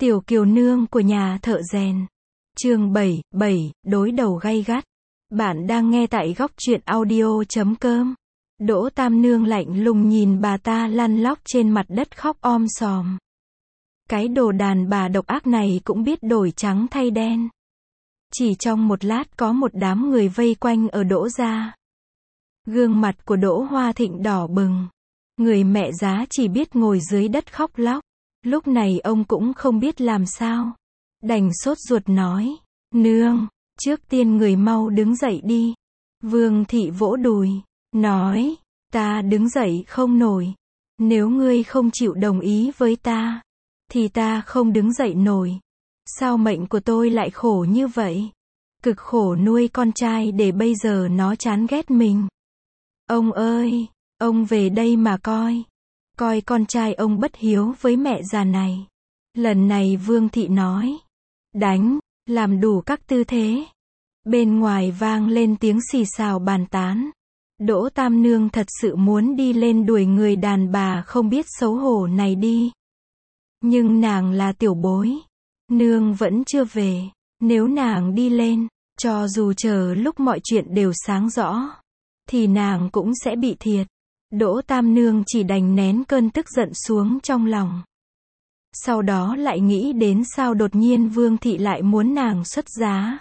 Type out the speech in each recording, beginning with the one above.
Tiểu kiều nương của nhà thợ rèn. Chương 7, đối đầu gay gắt. Bạn đang nghe tại góc truyện audio.com. Đỗ Tam Nương lạnh lùng nhìn bà ta lăn lóc trên mặt đất khóc om sòm. Cái đồ đàn bà độc ác này cũng biết đổi trắng thay đen. Chỉ trong một lát có một đám người vây quanh ở Đỗ gia. Gương mặt của Đỗ Hoa Thịnh đỏ bừng. Người mẹ giá chỉ biết ngồi dưới đất khóc lóc. Lúc này ông cũng không biết làm sao. Đành sốt ruột nói, nương, trước tiên người mau đứng dậy đi. Vương thị vỗ đùi, nói, ta đứng dậy không nổi. Nếu ngươi không chịu đồng ý với ta, thì ta không đứng dậy nổi. Sao mệnh của tôi lại khổ như vậy? Cực khổ nuôi con trai để bây giờ nó chán ghét mình. Ông ơi, ông về đây mà coi. Coi con trai ông bất hiếu với mẹ già này. Lần này Vương thị nói, đánh, làm đủ các tư thế. Bên ngoài vang lên tiếng xì xào bàn tán. Đỗ Tam Nương thật sự muốn đi lên đuổi người đàn bà không biết xấu hổ này đi. Nhưng nàng là tiểu bối. Nương vẫn chưa về. Nếu nàng đi lên, cho dù chờ lúc mọi chuyện đều sáng rõ, thì nàng cũng sẽ bị thiệt. Đỗ Tam Nương chỉ đành nén cơn tức giận xuống trong lòng. Sau đó lại nghĩ đến sao đột nhiên Vương thị lại muốn nàng xuất giá.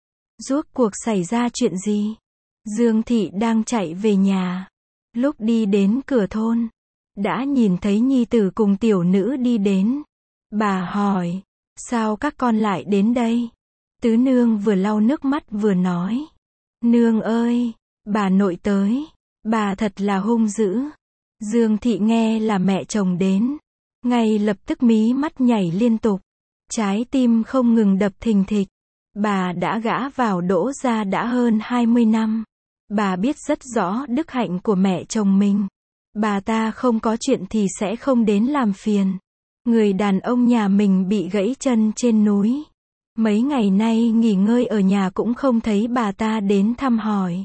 Rốt cuộc xảy ra chuyện gì? Dương thị đang chạy về nhà. Lúc đi đến cửa thôn, đã nhìn thấy nhi tử cùng tiểu nữ đi đến. Bà hỏi, sao các con lại đến đây? Tứ nương vừa lau nước mắt vừa nói, nương ơi, bà nội tới. Bà thật là hung dữ. Dương thị nghe là mẹ chồng đến, ngay lập tức mí mắt nhảy liên tục, trái tim không ngừng đập thình thịch. Bà đã gả vào Đỗ gia đã hơn 20 năm. Bà biết rất rõ đức hạnh của mẹ chồng mình. Bà ta không có chuyện thì sẽ không đến làm phiền. Người đàn ông nhà mình bị gãy chân trên núi. Mấy ngày nay nghỉ ngơi ở nhà cũng không thấy bà ta đến thăm hỏi.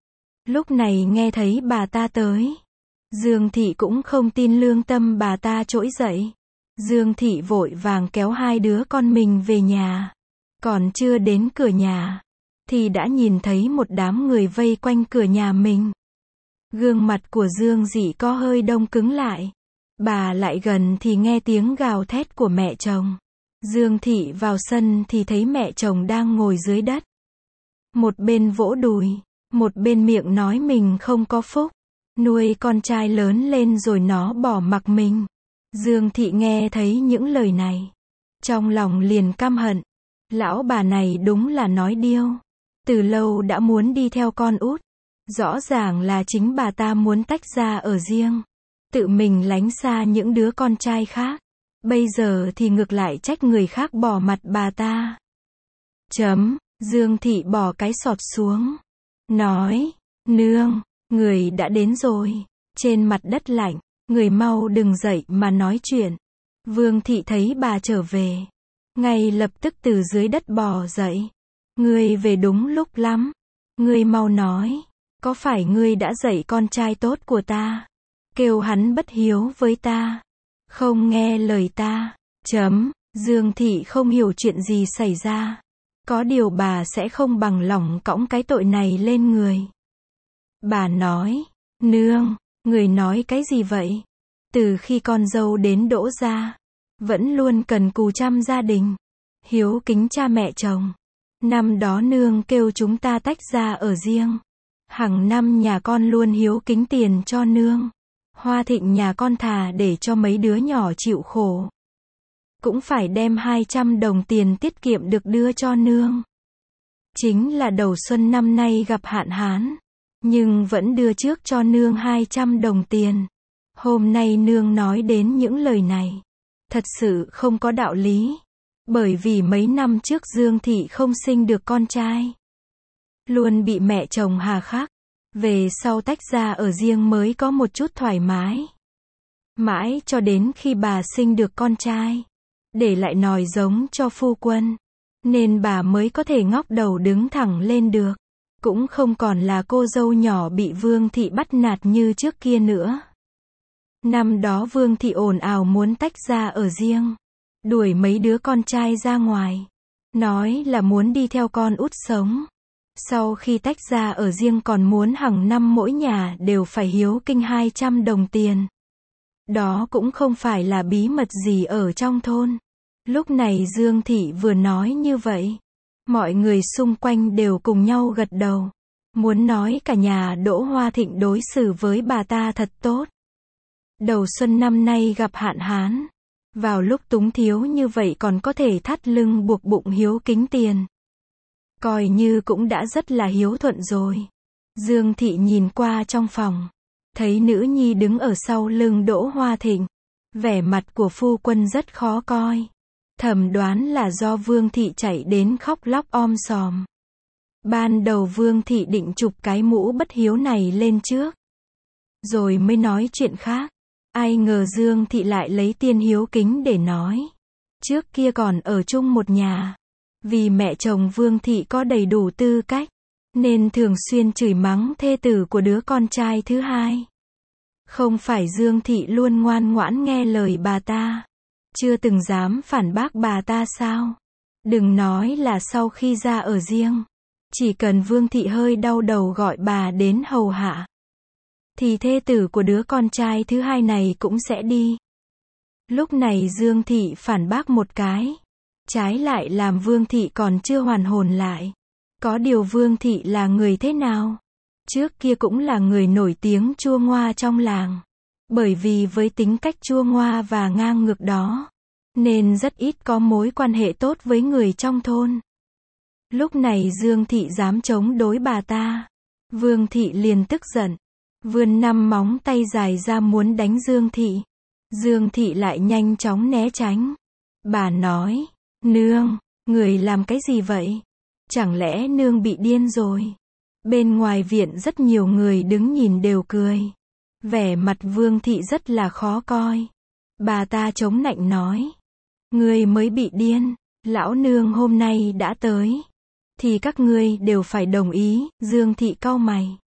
Lúc này nghe thấy bà ta tới, Dương thị cũng không tin lương tâm bà ta trỗi dậy. Dương thị vội vàng kéo hai đứa con mình về nhà. Còn chưa đến cửa nhà, thì đã nhìn thấy một đám người vây quanh cửa nhà mình. Gương mặt của Dương dị có hơi đông cứng lại. Bà lại gần thì nghe tiếng gào thét của mẹ chồng. Dương thị vào sân thì thấy mẹ chồng đang ngồi dưới đất. Một bên vỗ đùi, một bên miệng nói mình không có phúc. Nuôi con trai lớn lên rồi nó bỏ mặc mình. Dương thị nghe thấy những lời này, trong lòng liền căm hận. Lão bà này đúng là nói điêu. Từ lâu đã muốn đi theo con út. Rõ ràng là chính bà ta muốn tách ra ở riêng. Tự mình lánh xa những đứa con trai khác. Bây giờ thì ngược lại trách người khác bỏ mặt bà ta. Dương thị bỏ cái sọt xuống. Nói, nương, người đã đến rồi. Trên mặt đất lạnh, người mau đừng dậy mà nói chuyện. Vương thị thấy bà trở về, ngay lập tức từ dưới đất bò dậy. Ngươi về đúng lúc lắm. Ngươi mau nói, có phải ngươi đã dạy con trai tốt của ta? Kêu hắn bất hiếu với ta, không nghe lời ta. Dương thị không hiểu chuyện gì xảy ra. Có điều bà sẽ không bằng lòng cõng cái tội này lên người. Bà nói, nương, người nói cái gì vậy? Từ khi con dâu đến Đỗ gia, vẫn luôn cần cù chăm gia đình, hiếu kính cha mẹ chồng. Năm đó nương kêu chúng ta tách ra ở riêng. Hàng năm nhà con luôn hiếu kính tiền cho nương. Hoa Thịnh nhà con thà để cho mấy đứa nhỏ chịu khổ, cũng phải đem 200 đồng tiền tiết kiệm được đưa cho nương. Chính là đầu xuân năm nay gặp hạn hán, nhưng vẫn đưa trước cho nương 200 đồng tiền. Hôm nay nương nói đến những lời này, thật sự không có đạo lý. Bởi vì mấy năm trước Dương thị không sinh được con trai, luôn bị mẹ chồng hà khắc. Về sau tách ra ở riêng mới có một chút thoải mái. Mãi cho đến khi bà sinh được con trai, để lại nòi giống cho phu quân, nên bà mới có thể ngóc đầu đứng thẳng lên được. Cũng không còn là cô dâu nhỏ bị Vương thị bắt nạt như trước kia nữa. Năm đó Vương thị ồn ào muốn tách ra ở riêng, đuổi mấy đứa con trai ra ngoài. Nói là muốn đi theo con út sống. Sau khi tách ra ở riêng còn muốn hàng năm mỗi nhà đều phải hiếu kinh 200 đồng tiền. Đó cũng không phải là bí mật gì ở trong thôn. Lúc này Dương Thị vừa nói như vậy, mọi người xung quanh đều cùng nhau gật đầu. Muốn nói cả nhà Đỗ Hoa Thịnh đối xử với bà ta thật tốt. Đầu xuân năm nay gặp hạn hán. Vào lúc túng thiếu như vậy còn có thể thắt lưng buộc bụng hiếu kính tiền. Coi như cũng đã rất là hiếu thuận rồi. Dương Thị nhìn qua trong phòng. Thấy nữ nhi đứng ở sau lưng Đỗ Hoa Thịnh. Vẻ mặt của phu quân rất khó coi. Thẩm đoán là do Vương Thị chạy đến khóc lóc om sòm. Ban đầu Vương Thị định chụp cái mũ bất hiếu này lên trước. Rồi mới nói chuyện khác. Ai ngờ Dương Thị lại lấy tiên hiếu kính để nói. Trước kia còn ở chung một nhà. Vì mẹ chồng Vương Thị có đầy đủ tư cách. Nên thường xuyên chửi mắng thê tử của đứa con trai thứ hai. Không phải Dương Thị luôn ngoan ngoãn nghe lời bà ta. Chưa từng dám phản bác bà ta sao? Đừng nói là sau khi ra ở riêng. Chỉ cần Vương Thị hơi đau đầu gọi bà đến hầu hạ. Thì thê tử của đứa con trai thứ hai này cũng sẽ đi. Lúc này Dương Thị phản bác một cái. Trái lại làm Vương Thị còn chưa hoàn hồn lại. Có điều Vương Thị là người thế nào? Trước kia cũng là người nổi tiếng chua ngoa trong làng. Bởi vì với tính cách chua ngoa và ngang ngược đó, nên rất ít có mối quan hệ tốt với người trong thôn. Lúc này Dương Thị dám chống đối bà ta. Vương Thị liền tức giận. Vươn 5 móng tay dài ra muốn đánh Dương Thị. Dương Thị lại nhanh chóng né tránh. Bà nói, nương, người làm cái gì vậy? Chẳng lẽ nương bị điên rồi? Bên ngoài viện rất nhiều người đứng nhìn đều cười. Vẻ mặt Vương Thị rất là khó coi. Bà ta chống nạnh nói. Ngươi mới bị điên, lão nương hôm nay đã tới. Thì các ngươi đều phải đồng ý, Dương Thị cau mày.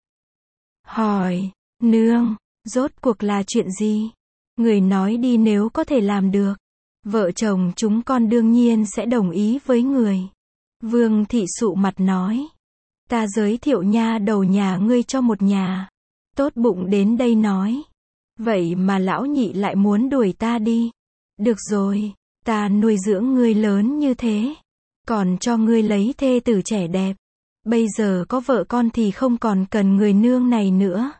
Hỏi, nương, rốt cuộc là chuyện gì? Người nói đi nếu có thể làm được. Vợ chồng chúng con đương nhiên sẽ đồng ý với người. Vương Thị sụ mặt nói. Ta giới thiệu nha đầu nhà ngươi cho một nhà. Tốt bụng đến đây nói. Vậy mà lão nhị lại muốn đuổi ta đi. Được rồi, ta nuôi dưỡng ngươi lớn như thế. Còn cho ngươi lấy thê tử trẻ đẹp. Bây giờ có vợ con thì không còn cần người nương này nữa.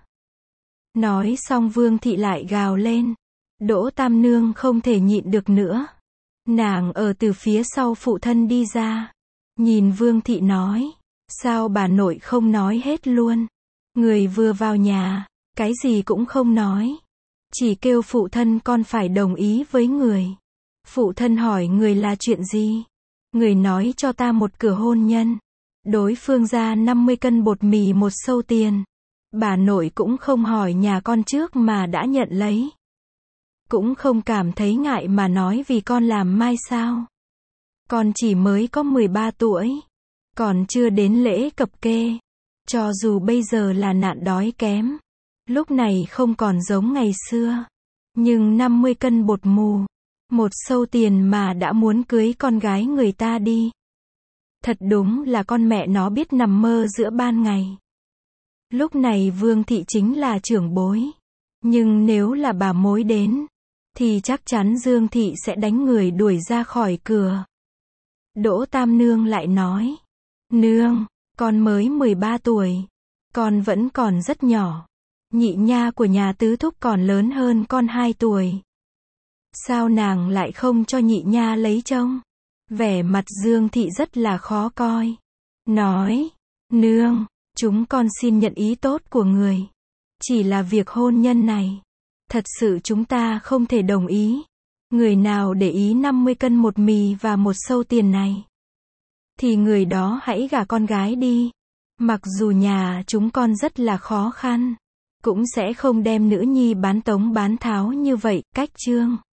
Nói xong Vương Thị lại gào lên. Đỗ Tam Nương không thể nhịn được nữa. Nàng ở từ phía sau phụ thân đi ra. Nhìn Vương Thị nói. Sao bà nội không nói hết luôn? Người vừa vào nhà, cái gì cũng không nói. Chỉ kêu phụ thân con phải đồng ý với người. Phụ thân hỏi người là chuyện gì? Người nói cho ta một cửa hôn nhân. Đối phương ra 50 cân bột mì một sâu tiền. Bà nội cũng không hỏi nhà con trước mà đã nhận lấy. Cũng không cảm thấy ngại mà nói vì con làm mai sao. Con chỉ mới có 13 tuổi. Còn chưa đến lễ cập kê. Cho dù bây giờ là nạn đói kém. Lúc này không còn giống ngày xưa. Nhưng 50 cân bột mù. Một sâu tiền mà đã muốn cưới con gái người ta đi. Thật đúng là con mẹ nó biết nằm mơ giữa ban ngày. Lúc này Vương Thị chính là trưởng bối. Nhưng nếu là bà mối đến, thì chắc chắn Dương Thị sẽ đánh người đuổi ra khỏi cửa. Đỗ Tam Nương lại nói. Nương, con mới 13 tuổi. Con vẫn còn rất nhỏ. Nhị nha của nhà tứ thúc còn lớn hơn con 2 tuổi. Sao nàng lại không cho nhị nha lấy chồng? Vẻ mặt Dương Thị rất là khó coi. Nói, nương, chúng con xin nhận ý tốt của người. Chỉ là việc hôn nhân này. Thật sự chúng ta không thể đồng ý. Người nào để ý 50 cân một mì và một sâu tiền này. Thì người đó hãy gả con gái đi. Mặc dù nhà chúng con rất là khó khăn. Cũng sẽ không đem nữ nhi bán tống bán tháo như vậy, cách chương.